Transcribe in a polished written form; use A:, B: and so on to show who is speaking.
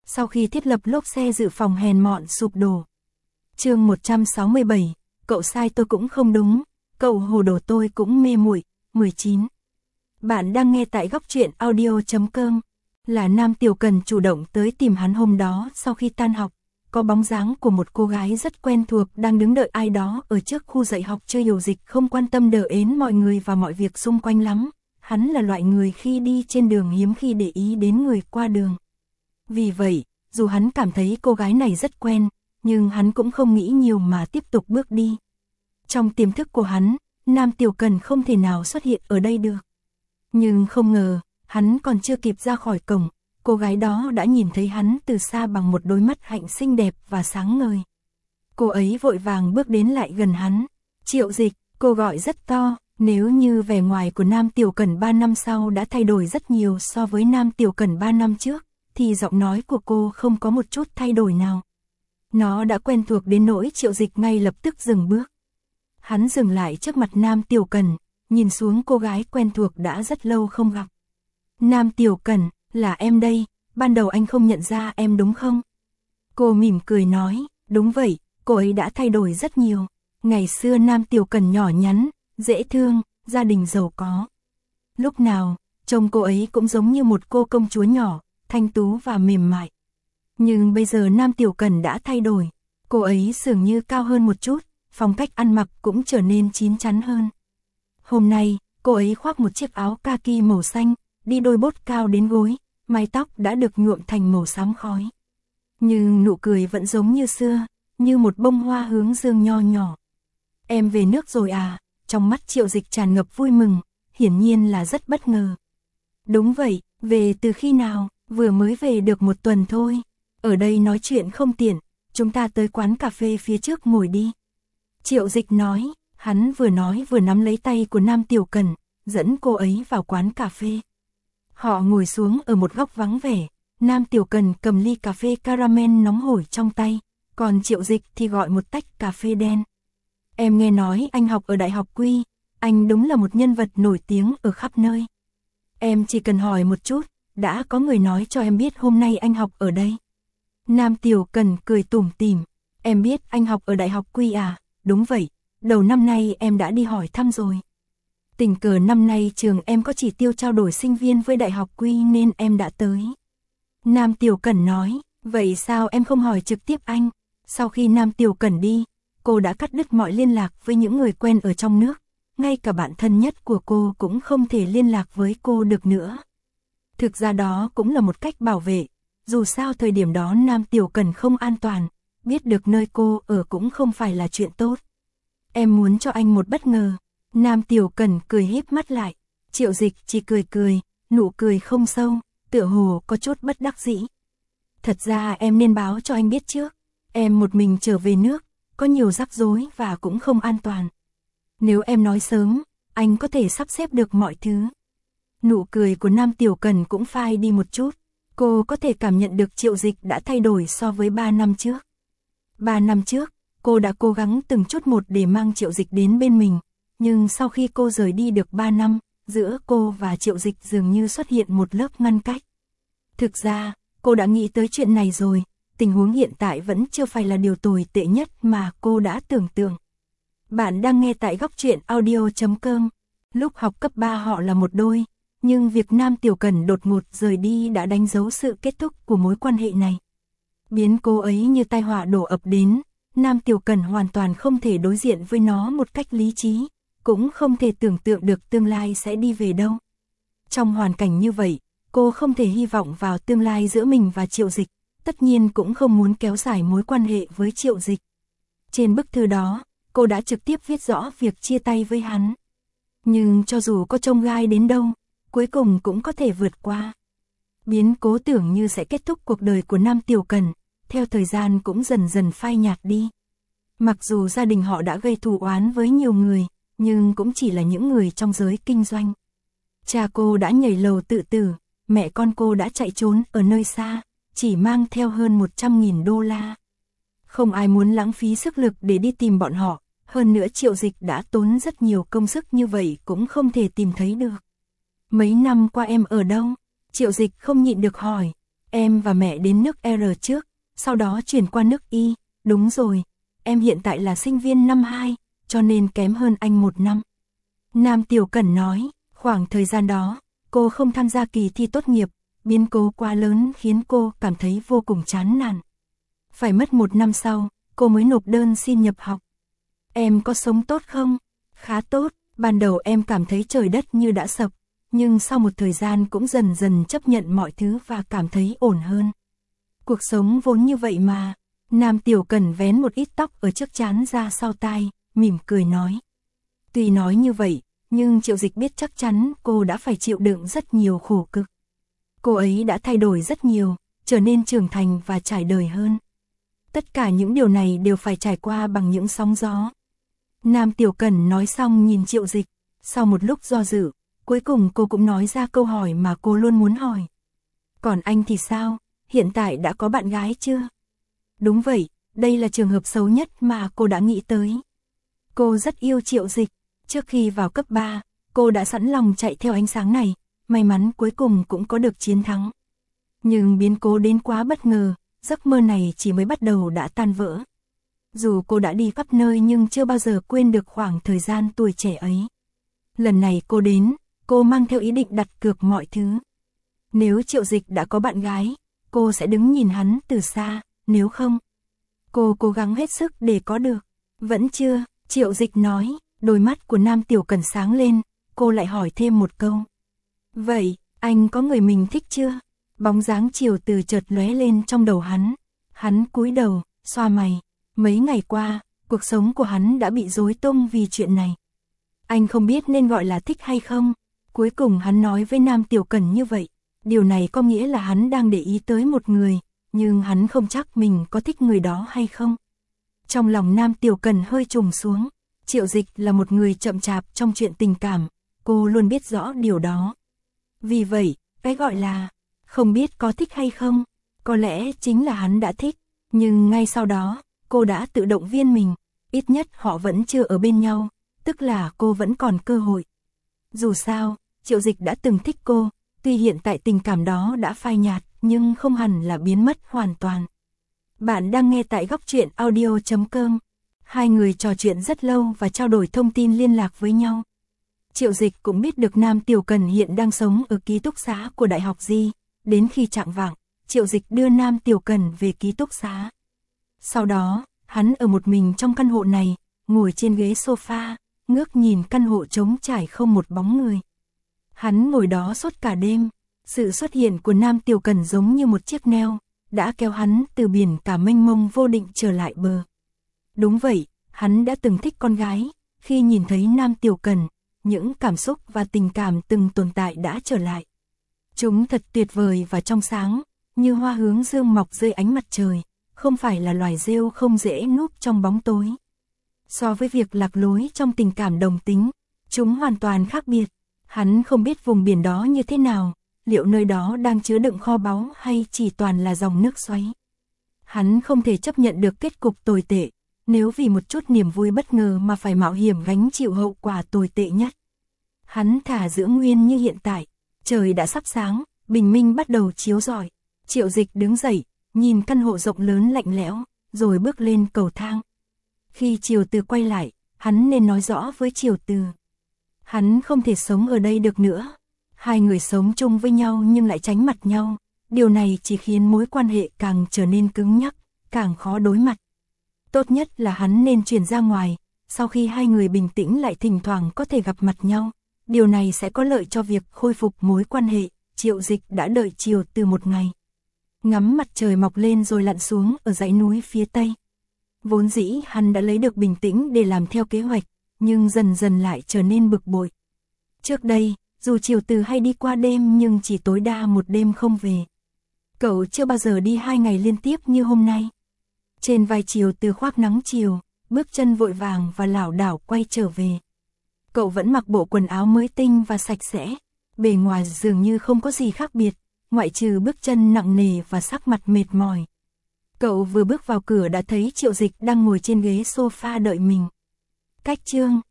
A: sau khi thiết lập lốp xe dự phòng hèn mọn sụp đổ. Chương 167, cậu sai tôi cũng không đúng, cậu hồ đồ tôi cũng mê muội. 19. Bạn đang nghe tại góc truyện audio.com. Là Nam Tiểu Cần chủ động tới tìm hắn hôm đó sau khi tan học, có bóng dáng của một cô gái rất quen thuộc đang đứng đợi ai đó ở trước khu dạy học chơi Hiểu Dịch không quan tâm đờ ến mọi người và mọi việc xung quanh lắm. Hắn là loại người khi đi trên đường hiếm khi để ý đến người qua đường. Vì vậy, dù hắn cảm thấy cô gái này rất quen, nhưng hắn cũng không nghĩ nhiều mà tiếp tục bước đi. Trong tiềm thức của hắn, Nam Tiểu Cần không thể nào xuất hiện ở đây được. Nhưng không ngờ, hắn còn chưa kịp ra khỏi cổng, cô gái đó đã nhìn thấy hắn từ xa bằng một đôi mắt hạnh xinh đẹp và sáng ngời. Cô ấy vội vàng bước đến lại gần hắn. Triệu Dịch, cô gọi rất to. Nếu như vẻ ngoài của Nam Tiểu Cần 3 năm sau đã thay đổi rất nhiều so với Nam Tiểu Cần 3 năm trước, thì giọng nói của cô không có một chút thay đổi nào. Nó đã quen thuộc đến nỗi Triệu Dịch ngay lập tức dừng bước. Hắn dừng lại trước mặt Nam Tiểu Cần, nhìn xuống cô gái quen thuộc đã rất lâu không gặp. Nam Tiểu Cần, là em đây, ban đầu anh không nhận ra em đúng không? Cô mỉm cười nói, đúng vậy, cô ấy đã thay đổi rất nhiều. Ngày xưa Nam Tiểu Cần nhỏ nhắn, dễ thương, gia đình giàu có. Lúc nào, trông cô ấy cũng giống như một cô công chúa nhỏ, thanh tú và mềm mại. Nhưng bây giờ Nam Tiểu Cần đã thay đổi, cô ấy dường như cao hơn một chút, phong cách ăn mặc cũng trở nên chín chắn hơn. Hôm nay, cô ấy khoác một chiếc áo kaki màu xanh, đi đôi bốt cao đến gối, mái tóc đã được nhuộm thành màu xám khói. Nhưng nụ cười vẫn giống như xưa, như một bông hoa hướng dương nho nhỏ. Em về nước rồi à? Trong mắt Triệu Dịch tràn ngập vui mừng, hiển nhiên là rất bất ngờ. Đúng vậy, về từ khi nào? Vừa mới về được một tuần thôi. Ở đây nói chuyện không tiện, chúng ta tới quán cà phê phía trước ngồi đi. Triệu Dịch nói, hắn vừa nói vừa nắm lấy tay của Nam Tiểu Cần, dẫn cô ấy vào quán cà phê. Họ ngồi xuống ở một góc vắng vẻ, Nam Tiểu Cần cầm ly cà phê caramel nóng hổi trong tay, còn Triệu Dịch thì gọi một tách cà phê đen. Em nghe nói anh học ở Đại học Quy, anh đúng là một nhân vật nổi tiếng ở khắp nơi. Em chỉ cần hỏi một chút, đã có người nói cho em biết hôm nay anh học ở đây. Nam Tiểu Cần cười tủm tỉm, em biết anh học ở Đại học Quy à? Đúng vậy, đầu năm nay em đã đi hỏi thăm rồi. Tình cờ năm nay trường em có chỉ tiêu trao đổi sinh viên với Đại học Quy nên em đã tới. Nam Tiểu Cần nói, vậy sao em không hỏi trực tiếp anh? Sau khi Nam Tiểu Cần đi, cô đã cắt đứt mọi liên lạc với những người quen ở trong nước, ngay cả bạn thân nhất của cô cũng không thể liên lạc với cô được nữa. Thực ra đó cũng là một cách bảo vệ, dù sao thời điểm đó Nam Tiểu Cần không an toàn, biết được nơi cô ở cũng không phải là chuyện tốt. Em muốn cho anh một bất ngờ. Nam Tiểu Cần cười híp mắt lại, Triệu Dịch chỉ cười cười, nụ cười không sâu, tựa hồ có chút bất đắc dĩ. Thật ra em nên báo cho anh biết trước, em một mình trở về nước, có nhiều rắc rối và cũng không an toàn. Nếu em nói sớm, anh có thể sắp xếp được mọi thứ. Nụ cười của Nam Tiểu Cần cũng phai đi một chút, cô có thể cảm nhận được Triệu Dịch đã thay đổi so với 3 năm trước. 3 năm trước, cô đã cố gắng từng chút một để mang Triệu Dịch đến bên mình, nhưng sau khi cô rời đi được 3 năm, giữa cô và Triệu Dịch dường như xuất hiện một lớp ngăn cách. Thực ra, cô đã nghĩ tới chuyện này rồi, tình huống hiện tại vẫn chưa phải là điều tồi tệ nhất mà cô đã tưởng tượng. Bạn đang nghe tại góc truyện audio.com. Lúc học cấp 3 họ là một đôi, nhưng việc Nam Tiểu Cần đột ngột rời đi đã đánh dấu sự kết thúc của mối quan hệ này. Biến cô ấy như tai họa đổ ập đến, Nam Tiểu Cần hoàn toàn không thể đối diện với nó một cách lý trí, cũng không thể tưởng tượng được tương lai sẽ đi về đâu. Trong hoàn cảnh như vậy, cô không thể hy vọng vào tương lai giữa mình và Triệu Dịch, tất nhiên cũng không muốn kéo dài mối quan hệ với Triệu Dịch. Trên bức thư đó, cô đã trực tiếp viết rõ việc chia tay với hắn. Nhưng cho dù có chông gai đến đâu, cuối cùng cũng có thể vượt qua. Biến cố tưởng như sẽ kết thúc cuộc đời của Nam Tiểu Cần, theo thời gian cũng dần dần phai nhạt đi. Mặc dù gia đình họ đã gây thù oán với nhiều người, nhưng cũng chỉ là những người trong giới kinh doanh. Cha cô đã nhảy lầu tự tử, mẹ con cô đã chạy trốn ở nơi xa, chỉ mang theo hơn 100.000 đô la. Không ai muốn lãng phí sức lực để đi tìm bọn họ, hơn nữa Triệu Dịch đã tốn rất nhiều công sức như vậy cũng không thể tìm thấy được. Mấy năm qua em ở đâu? Triệu Dịch không nhịn được hỏi. em và mẹ đến nước R trước, sau đó chuyển qua nước Y, đúng rồi, em hiện tại là sinh viên năm 2, cho nên kém hơn anh 1 năm. Nam Tiểu Cẩn nói, khoảng thời gian đó, cô không tham gia kỳ thi tốt nghiệp, biến cố quá lớn khiến cô cảm thấy vô cùng chán nản. Phải mất 1 năm sau, cô mới nộp đơn xin nhập học. Em có sống tốt không? Khá tốt, ban đầu em cảm thấy trời đất như đã sập, nhưng sau một thời gian cũng dần dần chấp nhận mọi thứ và cảm thấy ổn hơn. Cuộc sống vốn như vậy mà. Nam Tiểu Cẩn vén một ít tóc ở trước trán ra sau tai, mỉm cười nói. Tuy nói như vậy, nhưng Triệu Dịch biết chắc chắn cô đã phải chịu đựng rất nhiều khổ cực. Cô ấy đã thay đổi rất nhiều, trở nên trưởng thành và trải đời hơn. Tất cả những điều này đều phải trải qua bằng những sóng gió. Nam Tiểu Cẩn nói xong nhìn Triệu Dịch, sau một lúc do dự, cuối cùng cô cũng nói ra câu hỏi mà cô luôn muốn hỏi. Còn anh thì sao, hiện tại đã có bạn gái chưa? Đúng vậy, đây là trường hợp xấu nhất mà cô đã nghĩ tới. Cô rất yêu Triệu Dịch, trước khi vào cấp 3, cô đã sẵn lòng chạy theo ánh sáng này, may mắn cuối cùng cũng có được chiến thắng. Nhưng biến cố đến quá bất ngờ, giấc mơ này chỉ mới bắt đầu đã tan vỡ. Dù cô đã đi khắp nơi nhưng chưa bao giờ quên được khoảng thời gian tuổi trẻ ấy. Lần này cô đến, cô mang theo ý định đặt cược mọi thứ. Nếu Triệu Dịch đã có bạn gái, cô sẽ đứng nhìn hắn từ xa, nếu không, cô cố gắng hết sức để có được. Vẫn chưa, Triệu Dịch nói, đôi mắt của Nam Tiểu Cẩn sáng lên, cô lại hỏi thêm một câu. Vậy, anh có người mình thích chưa? Bóng dáng Triều Từ chợt lóe lên trong đầu hắn cúi đầu, xoa mày. Mấy ngày qua, cuộc sống của hắn đã bị rối tung vì chuyện này. Anh không biết nên gọi là thích hay không. Cuối cùng hắn nói với Nam Tiểu Cẩn như vậy. Điều này có nghĩa là hắn đang để ý tới một người, nhưng hắn không chắc mình có thích người đó hay không. Trong lòng Nam Tiểu Cẩn hơi trùng xuống. Triệu Dịch là một người chậm chạp trong chuyện tình cảm, cô luôn biết rõ điều đó. Vì vậy, cái gọi là không biết có thích hay không, có lẽ chính là hắn đã thích, nhưng ngay sau đó, cô đã tự động viên mình, ít nhất họ vẫn chưa ở bên nhau, tức là cô vẫn còn cơ hội. Dù sao, Triệu Dịch đã từng thích cô, tuy hiện tại tình cảm đó đã phai nhạt, nhưng không hẳn là biến mất hoàn toàn. Bạn đang nghe tại Góc Truyện Audio.com. Hai người trò chuyện rất lâu và trao đổi thông tin liên lạc với nhau. Triệu Dịch cũng biết được Nam Tiểu Cẩn hiện đang sống ở ký túc xá của Đại học Di. Đến khi chạng vạng, Triệu Dịch đưa Nam Tiểu Cẩn về ký túc xá. Sau đó, hắn ở một mình trong căn hộ này, ngồi trên ghế sofa, ngước nhìn căn hộ trống trải không một bóng người. Hắn ngồi đó suốt cả đêm, sự xuất hiện của Nam Tiểu Cẩn giống như một chiếc neo, đã kéo hắn từ biển cả mênh mông vô định trở lại bờ. Đúng vậy, hắn đã từng thích con gái, khi nhìn thấy Nam Tiểu Cẩn, những cảm xúc và tình cảm từng tồn tại đã trở lại. Chúng thật tuyệt vời và trong sáng, như hoa hướng dương mọc dưới ánh mặt trời, không phải là loài rêu không dễ núp trong bóng tối. So với việc lạc lối trong tình cảm đồng tính, chúng hoàn toàn khác biệt. Hắn không biết vùng biển đó như thế nào, liệu nơi đó đang chứa đựng kho báu hay chỉ toàn là dòng nước xoáy. Hắn không thể chấp nhận được kết cục tồi tệ, nếu vì một chút niềm vui bất ngờ mà phải mạo hiểm gánh chịu hậu quả tồi tệ nhất. Hắn thả giữ nguyên như hiện tại, trời đã sắp sáng, bình minh bắt đầu chiếu rọi. Triệu Dịch đứng dậy, nhìn căn hộ rộng lớn lạnh lẽo, rồi bước lên cầu thang. Khi Triều Từ quay lại, hắn nên nói rõ với Triều Từ. Hắn không thể sống ở đây được nữa. Hai người sống chung với nhau nhưng lại tránh mặt nhau. Điều này chỉ khiến mối quan hệ càng trở nên cứng nhắc, càng khó đối mặt. Tốt nhất là hắn nên chuyển ra ngoài, sau khi hai người bình tĩnh lại thỉnh thoảng có thể gặp mặt nhau. Điều này sẽ có lợi cho việc khôi phục mối quan hệ. Triệu Dịch đã đợi Triều Từ một ngày. Ngắm mặt trời mọc lên rồi lặn xuống ở dãy núi phía tây. Vốn dĩ hắn đã lấy được bình tĩnh để làm theo kế hoạch, nhưng dần dần lại trở nên bực bội. Trước đây, dù Triều Từ hay đi qua đêm nhưng chỉ tối đa một đêm không về. Cậu chưa bao giờ đi 2 ngày liên tiếp như hôm nay. Trên vai Triều Từ khoác nắng chiều, bước chân vội vàng và lảo đảo quay trở về. Cậu vẫn mặc bộ quần áo mới tinh và sạch sẽ, bề ngoài dường như không có gì khác biệt, ngoại trừ bước chân nặng nề và sắc mặt mệt mỏi. Cậu vừa bước vào cửa đã thấy Triệu Dịch đang ngồi trên ghế sofa đợi mình. Cách chương